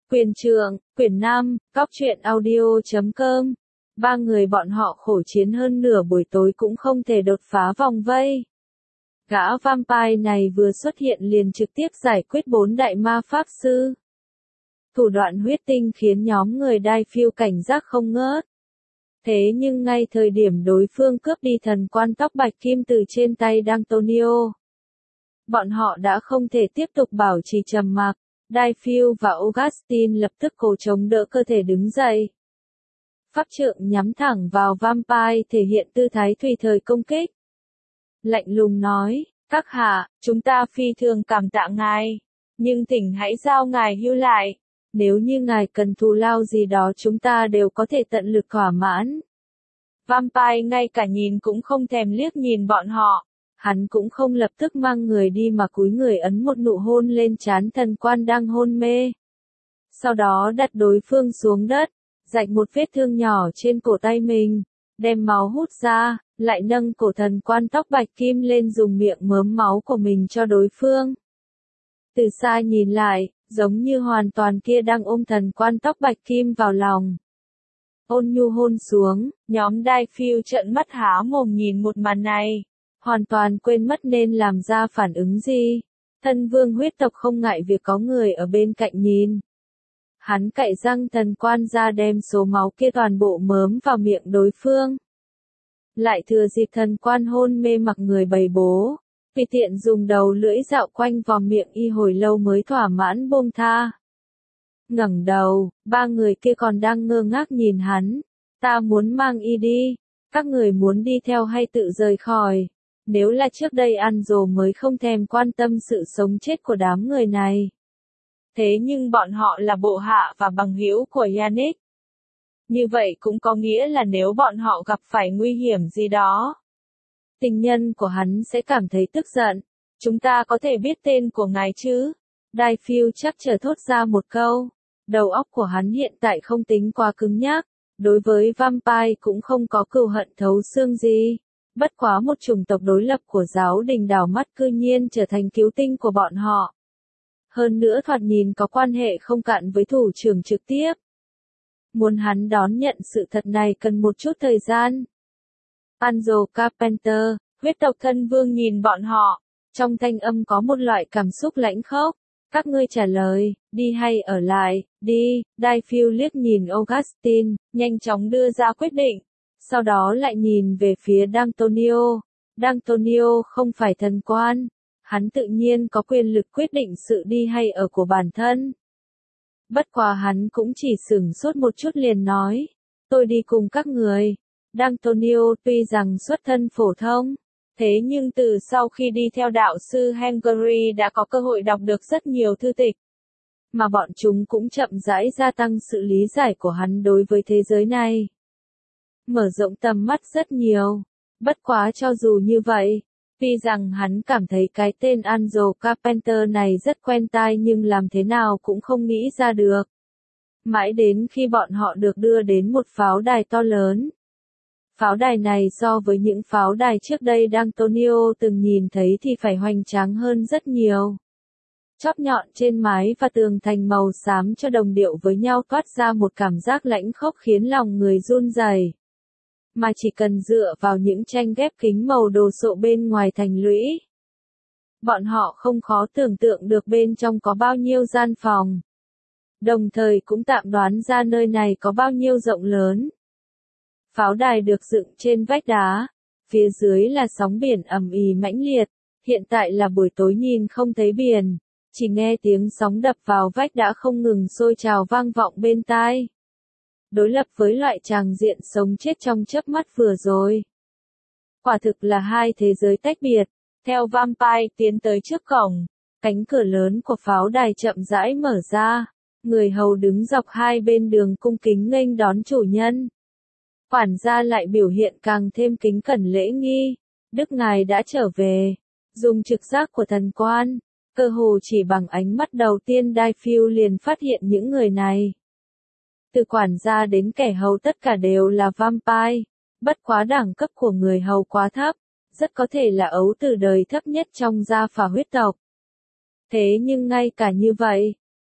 Quyền Trượng, Quyển 5, Cóc truyện audio.com. Ba người bọn họ khổ chiến hơn nửa buổi tối cũng không thể đột phá vòng vây. Gã vampire này vừa xuất hiện liền trực tiếp giải quyết 4 đại ma pháp sư. Thủ đoạn huyết tinh khiến nhóm người đai phiêu cảnh giác không ngớt. Thế nhưng ngay thời điểm đối phương cướp đi thần quan tóc bạch kim từ trên tay D'Antonio, bọn họ đã không thể tiếp tục bảo trì trầm mặc. Dayfield và Augustine lập tức cố chống đỡ cơ thể đứng dậy. Pháp trượng nhắm thẳng vào vampire thể hiện tư thái tùy thời công kích. Lạnh lùng nói, các hạ, chúng ta phi thường cảm tạ ngài, nhưng thỉnh hãy giao ngài hưu lại. Nếu như ngài cần thù lao gì đó chúng ta đều có thể tận lực thỏa mãn. Vampire ngay cả nhìn cũng không thèm liếc nhìn bọn họ. Hắn cũng không lập tức mang người đi mà cúi người ấn một nụ hôn lên trán thần quan đang hôn mê. Sau đó đặt đối phương xuống đất, rạch một vết thương nhỏ trên cổ tay mình, đem máu hút ra, lại nâng cổ thần quan tóc bạch kim lên dùng miệng mớm máu của mình cho đối phương. Từ xa nhìn lại, giống như hoàn toàn kia đang ôm thần quan tóc bạch kim vào lòng. Ôn nhu hôn xuống, nhóm Dayfield trợn mắt há mồm nhìn một màn này. Hoàn toàn quên mất nên làm ra phản ứng gì. Thân vương huyết tộc không ngại việc có người ở bên cạnh nhìn. Hắn cạy răng thần quan ra đem số máu kia toàn bộ mớm vào miệng đối phương. Lại thừa dịp thần quan hôn mê mặc người bày bố. Vì tiện dùng đầu lưỡi dạo quanh vòng miệng y hồi lâu mới thỏa mãn buông tha. Ngẩng đầu, ba người kia còn đang ngơ ngác nhìn hắn. Ta muốn mang y đi. Các người muốn đi theo hay tự rời khỏi? Nếu là trước đây ăn rồi mới không thèm quan tâm sự sống chết của đám người này. Thế nhưng bọn họ là bộ hạ và bằng hữu của Yannick. Như vậy cũng có nghĩa là nếu bọn họ gặp phải nguy hiểm gì đó, tình nhân của hắn sẽ cảm thấy tức giận. Chúng ta có thể biết tên của ngài chứ? Dayfield chắc chờ thốt ra một câu. Đầu óc của hắn hiện tại không tính quá cứng nhắc. Đối với vampire cũng không có cừu hận thấu xương gì. Bất quá một chủng tộc đối lập của giáo đình đảo mắt cư nhiên trở thành cứu tinh của bọn họ. Hơn nữa thoạt nhìn có quan hệ không cạn với thủ trưởng trực tiếp. Muốn hắn đón nhận sự thật này cần một chút thời gian. Angelo Carpenter, huyết tộc thân vương nhìn bọn họ. Trong thanh âm có một loại cảm xúc lãnh khốc. Các ngươi trả lời, đi hay ở lại, đi. Dayfield liếc nhìn Augustine, nhanh chóng đưa ra quyết định. Sau đó lại nhìn về phía D'Antonio. D'Antonio không phải thần quan. Hắn tự nhiên có quyền lực quyết định sự đi hay ở của bản thân. Bất quá hắn cũng chỉ sửng sốt một chút liền nói. Tôi đi cùng các người. D'Antonio tuy rằng xuất thân phổ thông. Thế nhưng từ sau khi đi theo đạo sư Hungary đã có cơ hội đọc được rất nhiều thư tịch. Mà bọn chúng cũng chậm rãi gia tăng sự lý giải của hắn đối với thế giới này. Mở rộng tầm mắt rất nhiều. Bất quá cho dù như vậy, tuy rằng hắn cảm thấy cái tên Angelo Carpenter này rất quen tai nhưng làm thế nào cũng không nghĩ ra được. Mãi đến khi bọn họ được đưa đến một pháo đài to lớn. Pháo đài này so với những pháo đài trước đây D'Antonio từng nhìn thấy thì phải hoành tráng hơn rất nhiều. Chóp nhọn trên mái và tường thành màu xám cho đồng điệu với nhau toát ra một cảm giác lãnh khốc khiến lòng người run rẩy. Mà chỉ cần dựa vào những tranh ghép kính màu đồ sộ bên ngoài thành lũy. Bọn họ không khó tưởng tượng được bên trong có bao nhiêu gian phòng. Đồng thời cũng tạm đoán ra nơi này có bao nhiêu rộng lớn. Pháo đài được dựng trên vách đá. Phía dưới là sóng biển ầm ĩ mãnh liệt. Hiện tại là buổi tối nhìn không thấy biển. Chỉ nghe tiếng sóng đập vào vách đã không ngừng sôi trào vang vọng bên tai. Đối lập với loại tràng diện sống chết trong chớp mắt vừa rồi. Quả thực là hai thế giới tách biệt. Theo vampire tiến tới trước cổng, cánh cửa lớn của pháo đài chậm rãi mở ra. Người hầu đứng dọc hai bên đường cung kính nghênh đón chủ nhân. Quản gia lại biểu hiện càng thêm kính cẩn lễ nghi. Đức ngài đã trở về. Dùng trực giác của thần quan, cơ hồ chỉ bằng ánh mắt đầu tiên Dayfield liền phát hiện những người này. Từ quản gia đến kẻ hầu tất cả đều là vampire, bất quá đẳng cấp của người hầu quá thấp, rất có thể là ấu tử đời thấp nhất trong gia phả huyết tộc. Thế nhưng ngay cả như vậy,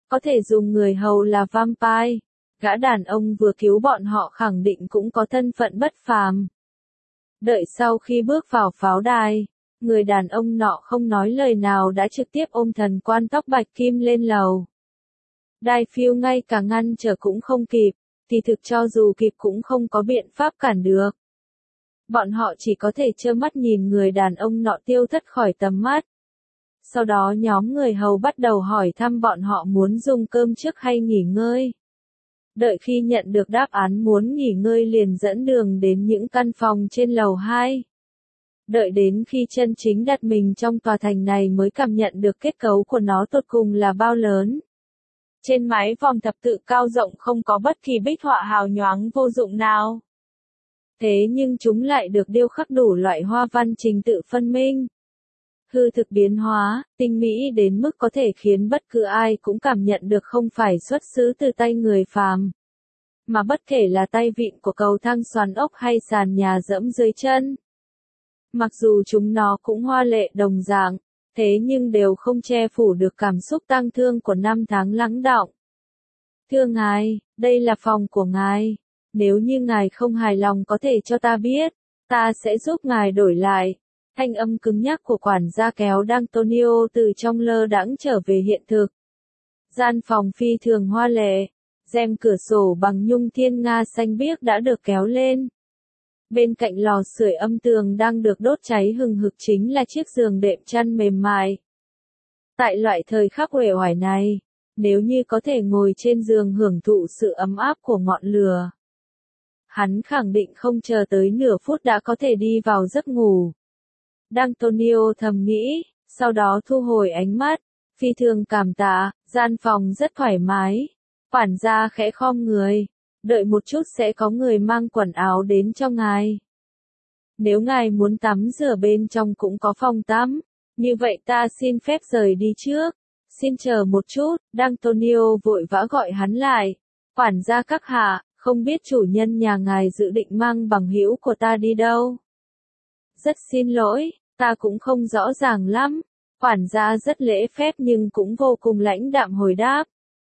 có thể dùng người hầu là vampire. Gã đàn ông vừa cứu bọn họ khẳng định cũng có thân phận bất phàm. Đợi sau khi bước vào pháo đài, người đàn ông nọ không nói lời nào đã trực tiếp ôm thần quan tóc bạch kim lên lầu. Đài phiêu ngay cả ngăn trở cũng không kịp, thì thực cho dù kịp cũng không có biện pháp cản được. Bọn họ chỉ có thể trơ mắt nhìn người đàn ông nọ tiêu thất khỏi tầm mắt. Sau đó nhóm người hầu bắt đầu hỏi thăm bọn họ muốn dùng cơm trước hay nghỉ ngơi. Đợi khi nhận được đáp án muốn nghỉ ngơi liền dẫn đường đến những căn phòng trên lầu 2. Đợi đến khi chân chính đặt mình trong tòa thành này mới cảm nhận được kết cấu của nó tột cùng là bao lớn. Trên mái vòm thập tự cao rộng không có bất kỳ bích họa hào nhoáng vô dụng nào. Thế nhưng chúng lại được điêu khắc đủ loại hoa văn trình tự phân minh. Hư thực biến hóa, tinh mỹ đến mức có thể khiến bất cứ ai cũng cảm nhận được không phải xuất xứ từ tay người phàm. Mà bất kể là tay vịn của cầu thang xoắn ốc hay sàn nhà dẫm dưới chân. Mặc dù chúng nó cũng hoa lệ đồng dạng, thế nhưng đều không che phủ được cảm xúc tang thương của năm tháng lắng đọng. Thưa ngài, đây là phòng của ngài. Nếu như ngài không hài lòng có thể cho ta biết, ta sẽ giúp ngài đổi lại. Thanh âm cứng nhắc của quản gia kéo D'Antonio từ trong lơ đãng trở về hiện thực. Gian phòng phi thường hoa lệ, rèm cửa sổ bằng nhung thiên nga xanh biếc đã được kéo lên. Bên cạnh lò sưởi âm tường đang được đốt cháy hừng hực chính là chiếc giường đệm chăn mềm mại. Tại loại thời khắc uể oải này, nếu như có thể ngồi trên giường hưởng thụ sự ấm áp của ngọn lửa, hắn khẳng định không chờ tới nửa phút đã có thể đi vào giấc ngủ. D'Antonio thầm nghĩ, sau đó thu hồi ánh mắt, phi thường cảm tạ, gian phòng rất thoải mái. Quản gia khẽ khom người, đợi một chút sẽ có người mang quần áo đến cho ngài. Nếu ngài muốn tắm rửa bên trong cũng có phòng tắm, như vậy ta xin phép rời đi trước. Xin chờ một chút, D'Antonio vội vã gọi hắn lại. Quản gia các hạ, không biết chủ nhân nhà ngài dự định mang bằng hữu của ta đi đâu. Rất xin lỗi, ta cũng không rõ ràng lắm. Quản gia rất lễ phép nhưng cũng vô cùng lãnh đạm hồi đáp.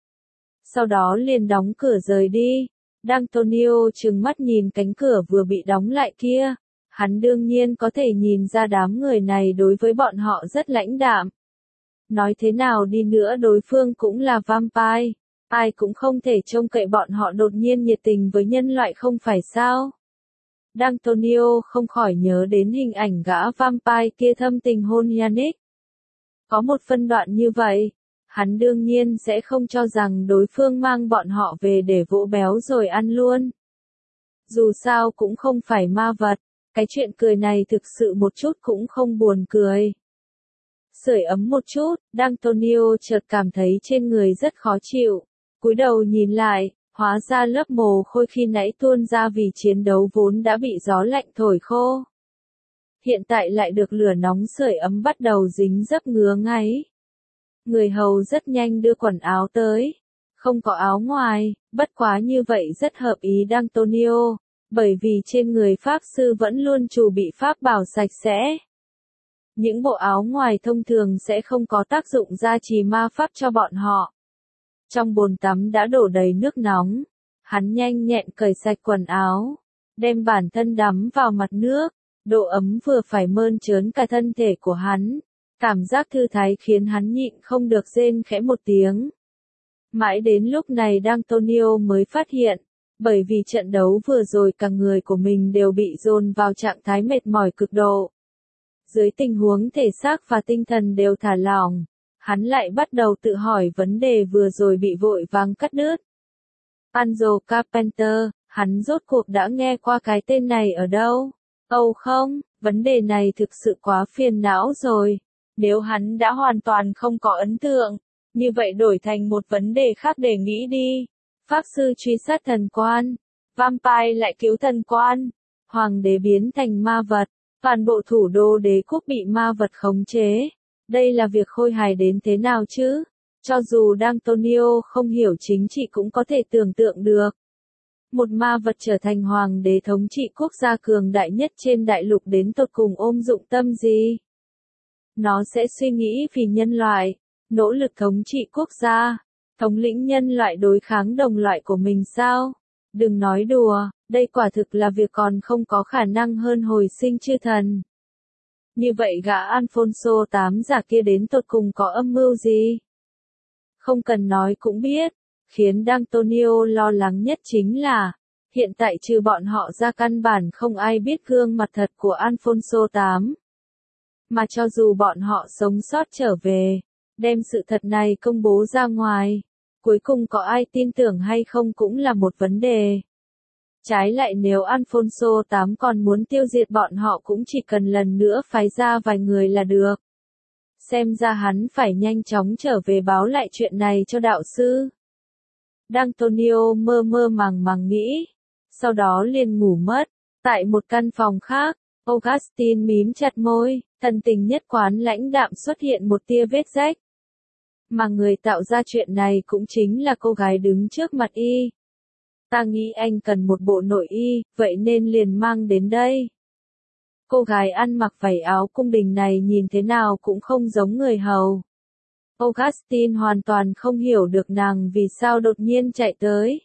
Sau đó liền đóng cửa rời đi. D'Antonio trừng mắt nhìn cánh cửa vừa bị đóng lại kia. Hắn đương nhiên có thể nhìn ra đám người này đối với bọn họ rất lãnh đạm. Nói thế nào đi nữa đối phương cũng là vampire. Ai cũng không thể trông cậy bọn họ đột nhiên nhiệt tình với nhân loại không phải sao. D'Antonio không khỏi nhớ đến hình ảnh gã vampire kia thâm tình hôn Yannick. Có một phân đoạn như vậy, hắn đương nhiên sẽ không cho rằng đối phương mang bọn họ về để vỗ béo rồi ăn luôn. Dù sao cũng không phải ma vật, cái chuyện cười này thực sự một chút cũng không buồn cười. Sưởi ấm một chút, D'Antonio chợt cảm thấy trên người rất khó chịu. Cúi đầu nhìn lại, hóa ra lớp mồ hôi khi nãy tuôn ra vì chiến đấu vốn đã bị gió lạnh thổi khô. Hiện tại lại được lửa nóng sưởi ấm bắt đầu dính dấp ngứa ngáy. Người hầu rất nhanh đưa quần áo tới. Không có áo ngoài, bất quá như vậy rất hợp ý D'Antonio, bởi vì trên người pháp sư vẫn luôn chủ bị pháp bảo sạch sẽ. Những bộ áo ngoài thông thường sẽ không có tác dụng gia trì ma pháp cho bọn họ. Trong bồn tắm đã đổ đầy nước nóng, hắn nhanh nhẹn cởi sạch quần áo, đem bản thân đắm vào mặt nước, độ ấm vừa phải mơn trớn cả thân thể của hắn. Cảm giác thư thái khiến hắn nhịn không được rên khẽ một tiếng. Mãi đến lúc này D'Antonio mới phát hiện, bởi vì trận đấu vừa rồi cả người của mình đều bị dồn vào trạng thái mệt mỏi cực độ. Dưới tình huống thể xác và tinh thần đều thả lỏng, hắn lại bắt đầu tự hỏi vấn đề vừa rồi bị vội vàng cắt đứt. Angelo Carpenter, hắn rốt cuộc đã nghe qua cái tên này ở đâu? Âu không, vấn đề này thực sự quá phiền não rồi. Nếu hắn đã hoàn toàn không có ấn tượng, như vậy đổi thành một vấn đề khác để nghĩ đi. Pháp sư truy sát thần quan, vampire lại cứu thần quan, hoàng đế biến thành ma vật, toàn bộ thủ đô đế quốc bị ma vật khống chế. Đây là việc khôi hài đến thế nào chứ? Cho dù D'Antonio không hiểu chính trị cũng có thể tưởng tượng được. Một ma vật trở thành hoàng đế thống trị quốc gia cường đại nhất trên đại lục đến tột cùng ôm dụng tâm gì? Nó sẽ suy nghĩ vì nhân loại, nỗ lực thống trị quốc gia, Thống lĩnh nhân loại đối kháng đồng loại của mình sao? Đừng nói đùa, đây quả thực là việc còn không có khả năng hơn hồi sinh chư thần. Như vậy gã Alfonso tám giả kia đến tột cùng có âm mưu gì? Không cần nói cũng biết, khiến D'Antonio lo lắng nhất chính là, hiện tại trừ bọn họ ra căn bản không ai biết gương mặt thật của Alfonso tám. Mà cho dù bọn họ sống sót trở về, đem sự thật này công bố ra ngoài, cuối cùng có ai tin tưởng hay không cũng là một vấn đề. Trái lại nếu Alfonso tám còn muốn tiêu diệt bọn họ cũng chỉ cần lần nữa phái ra vài người là được. Xem ra hắn phải nhanh chóng trở về báo lại chuyện này cho đạo sư. D'Antonio mơ mơ màng màng nghĩ, sau đó liền ngủ mất. Tại một căn phòng khác, Augustine mím chặt môi, thần tình nhất quán lãnh đạm xuất hiện một tia vết rách. Mà người tạo ra chuyện này cũng chính là cô gái đứng trước mặt y. Ta nghĩ anh cần một bộ nội y, vậy nên liền mang đến đây. Cô gái ăn mặc vải áo cung đình này nhìn thế nào cũng không giống người hầu. Augustine hoàn toàn không hiểu được nàng vì sao đột nhiên chạy tới.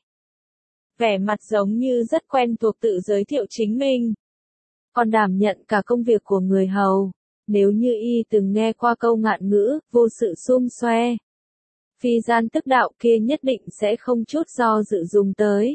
Vẻ mặt giống như rất quen thuộc tự giới thiệu chính mình. Còn đảm nhận cả công việc của người hầu. Nếu như y từng nghe qua câu ngạn ngữ, vô sự xum xoe. Phi gian tức đạo kia nhất định sẽ không chút do dự dùng tới.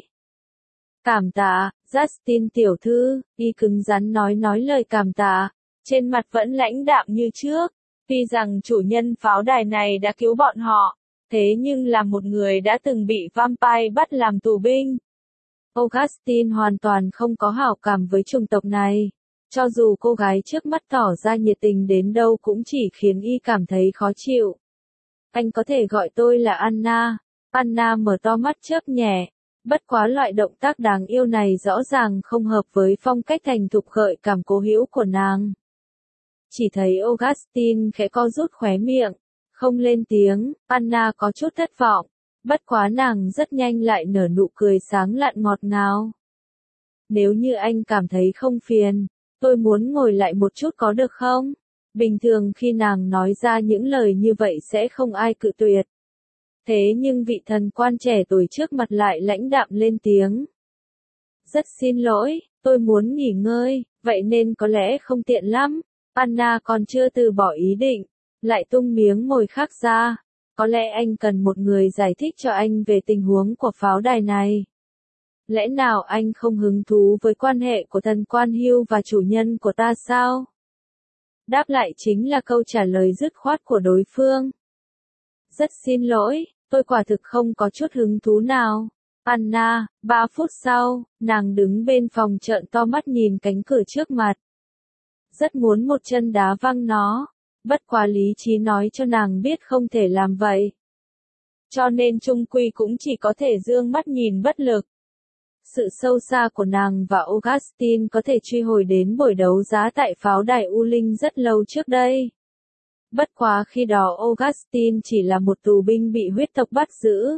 Cảm tạ, Justin tiểu thư, y cứng rắn nói lời cảm tạ, trên mặt vẫn lãnh đạm như trước, tuy rằng chủ nhân pháo đài này đã cứu bọn họ, thế nhưng là một người đã từng bị vampire bắt làm tù binh. Augustine hoàn toàn không có hảo cảm với chủng tộc này, cho dù cô gái trước mắt tỏ ra nhiệt tình đến đâu cũng chỉ khiến y cảm thấy khó chịu. Anh có thể gọi tôi là Anna. Anna mở to mắt chớp nhẹ. Bất quá loại động tác đáng yêu này rõ ràng không hợp với phong cách thành thục gợi cảm cố hữu của nàng. Chỉ thấy Augustine khẽ co rút khóe miệng, không lên tiếng, Anna có chút thất vọng. Bất quá nàng rất nhanh lại nở nụ cười sáng lạn ngọt ngào. Nếu như anh cảm thấy không phiền, tôi muốn ngồi lại một chút có được không? Bình thường khi nàng nói ra những lời như vậy sẽ không ai cự tuyệt. Thế nhưng vị thần quan trẻ tuổi trước mặt lại lãnh đạm lên tiếng. Rất xin lỗi, tôi muốn nghỉ ngơi, vậy nên có lẽ không tiện lắm. Anna còn chưa từ bỏ ý định, lại tung miếng mồi khác ra. Có lẽ anh cần một người giải thích cho anh về tình huống của pháo đài này. Lẽ nào anh không hứng thú với quan hệ của thần quan Hugh và chủ nhân của ta sao? Đáp lại chính là câu trả lời dứt khoát của đối phương. Rất xin lỗi, tôi quả thực không có chút hứng thú nào. Anna, 3 phút sau, nàng đứng bên phòng trợn to mắt nhìn cánh cửa trước mặt. Rất muốn một chân đá văng nó, bất quá lý trí nói cho nàng biết không thể làm vậy. Cho nên chung quy cũng chỉ có thể dương mắt nhìn bất lực. Sự sâu xa của nàng và Augustine có thể truy hồi đến buổi đấu giá tại pháo đài U Linh rất lâu trước đây. Bất quá khi đó Augustine chỉ là một tù binh bị huyết tộc bắt giữ.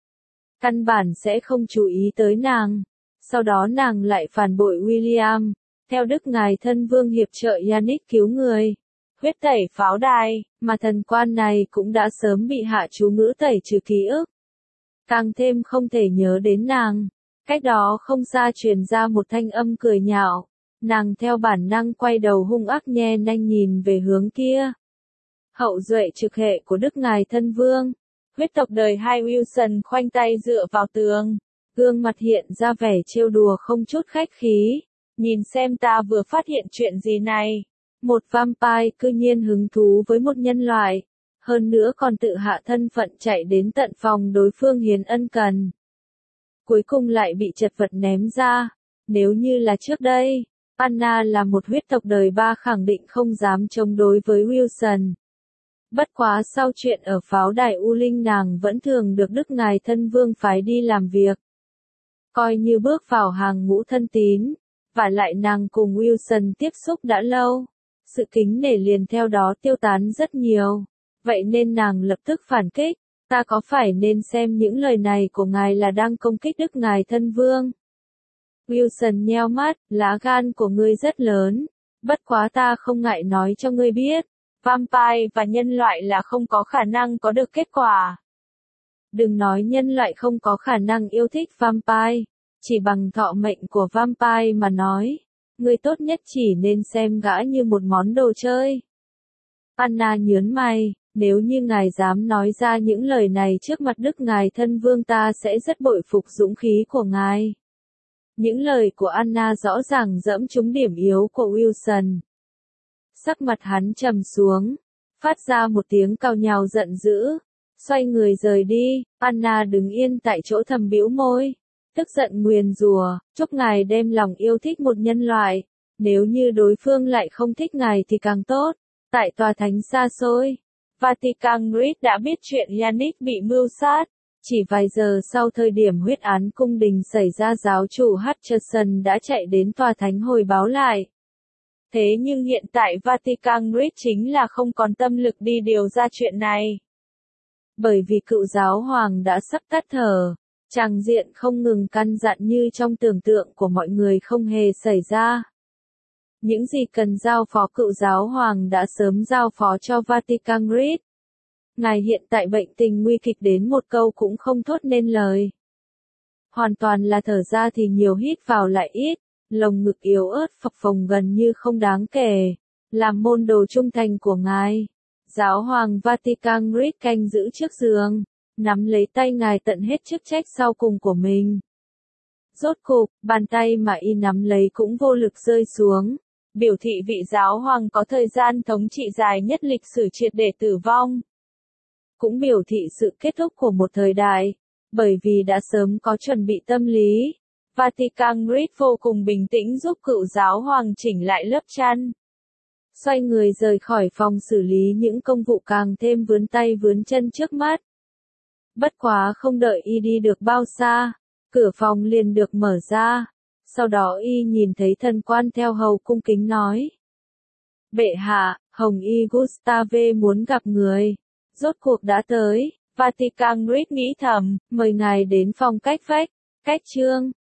Căn bản sẽ không chú ý tới nàng. Sau đó nàng lại phản bội William, theo đức ngài thân vương hiệp trợ Yannick cứu người. Huyết tẩy pháo đài, mà thần quan này cũng đã sớm bị hạ chú ngữ tẩy trừ ký ức. Càng thêm không thể nhớ đến nàng. Cách đó không xa truyền ra một thanh âm cười nhạo. Nàng theo bản năng quay đầu hung ác nhe nanh nhìn về hướng kia. Hậu duệ trực hệ của đức ngài thân vương. Huyết tộc đời 2 Wilson khoanh tay dựa vào tường. Gương mặt hiện ra vẻ trêu đùa không chút khách khí. Nhìn xem ta vừa phát hiện chuyện gì này. Một vampire cư nhiên hứng thú với một nhân loại. Hơn nữa còn tự hạ thân phận chạy đến tận phòng đối phương hiến ân cần. Cuối cùng lại bị chật vật ném ra. Nếu như là trước đây, Anna là một huyết tộc đời 3 khẳng định không dám chống đối với Wilson. Bất quá sau chuyện ở pháo đài U Linh nàng vẫn thường được đức ngài thân vương phái đi làm việc. Coi như bước vào hàng ngũ thân tín, và lại nàng cùng Wilson tiếp xúc đã lâu. Sự kính nể liền theo đó tiêu tán rất nhiều. Vậy nên nàng lập tức phản kích. Ta có phải nên xem những lời này của ngài là đang công kích đức ngài thân vương? Wilson nheo mắt, lá gan của ngươi rất lớn. Bất quá ta không ngại nói cho ngươi biết. Vampire và nhân loại là không có khả năng có được kết quả. Đừng nói nhân loại không có khả năng yêu thích vampire, chỉ bằng thọ mệnh của vampire mà nói, người tốt nhất chỉ nên xem gã như một món đồ chơi. Anna nhớn mày, nếu như ngài dám nói ra những lời này trước mặt đức ngài thân vương ta sẽ rất bội phục dũng khí của ngài. Những lời của Anna rõ ràng dẫm trúng điểm yếu của Wilson. Sắc mặt hắn trầm xuống, phát ra một tiếng cào nhào giận dữ, xoay người rời đi. Anna đứng yên tại chỗ thầm bĩu môi, tức giận nguyền rủa, chúc ngài đem lòng yêu thích một nhân loại, nếu như đối phương lại không thích ngài thì càng tốt. Tại tòa thánh xa xôi, Vatican Grid đã biết chuyện Yannick bị mưu sát. Chỉ vài giờ sau thời điểm huyết án cung đình xảy ra, giáo chủ Hutcherson đã chạy đến tòa thánh hồi báo lại. Thế nhưng hiện tại Vatican Grid chính là không còn tâm lực đi điều ra chuyện này. Bởi vì cựu giáo hoàng đã sắp tắt thở, tràng diện không ngừng căn dặn như trong tưởng tượng của mọi người không hề xảy ra. Những gì cần giao phó cựu giáo hoàng đã sớm giao phó cho Vatican Grid. Ngài hiện tại bệnh tình nguy kịch đến một câu cũng không thốt nên lời. Hoàn toàn là thở ra thì nhiều, hít vào lại ít, lồng ngực yếu ớt phập phồng gần như không đáng kể. Làm môn đồ trung thành của ngài, giáo hoàng Vatican Grid canh giữ trước giường, nắm lấy tay ngài tận hết chức trách sau cùng của mình. Rốt cục, bàn tay mà y nắm lấy cũng vô lực rơi xuống, biểu thị vị giáo hoàng có thời gian thống trị dài nhất lịch sử triệt để tử vong. Cũng biểu thị sự kết thúc của một thời đại, bởi vì đã sớm có chuẩn bị tâm lý. Vatican Grid vô cùng bình tĩnh giúp cựu giáo hoàng chỉnh lại lớp chăn. Xoay người rời khỏi phòng xử lý những công vụ càng thêm vướng tay vướng chân trước mắt. Bất quá không đợi y đi được bao xa, cửa phòng liền được mở ra. Sau đó y nhìn thấy thần quan theo hầu cung kính nói. Bệ hạ, Hồng y Gustave muốn gặp người. Rốt cuộc đã tới. Vatican Grid nghĩ thầm, mời ngài đến phòng cách vách. Cách chương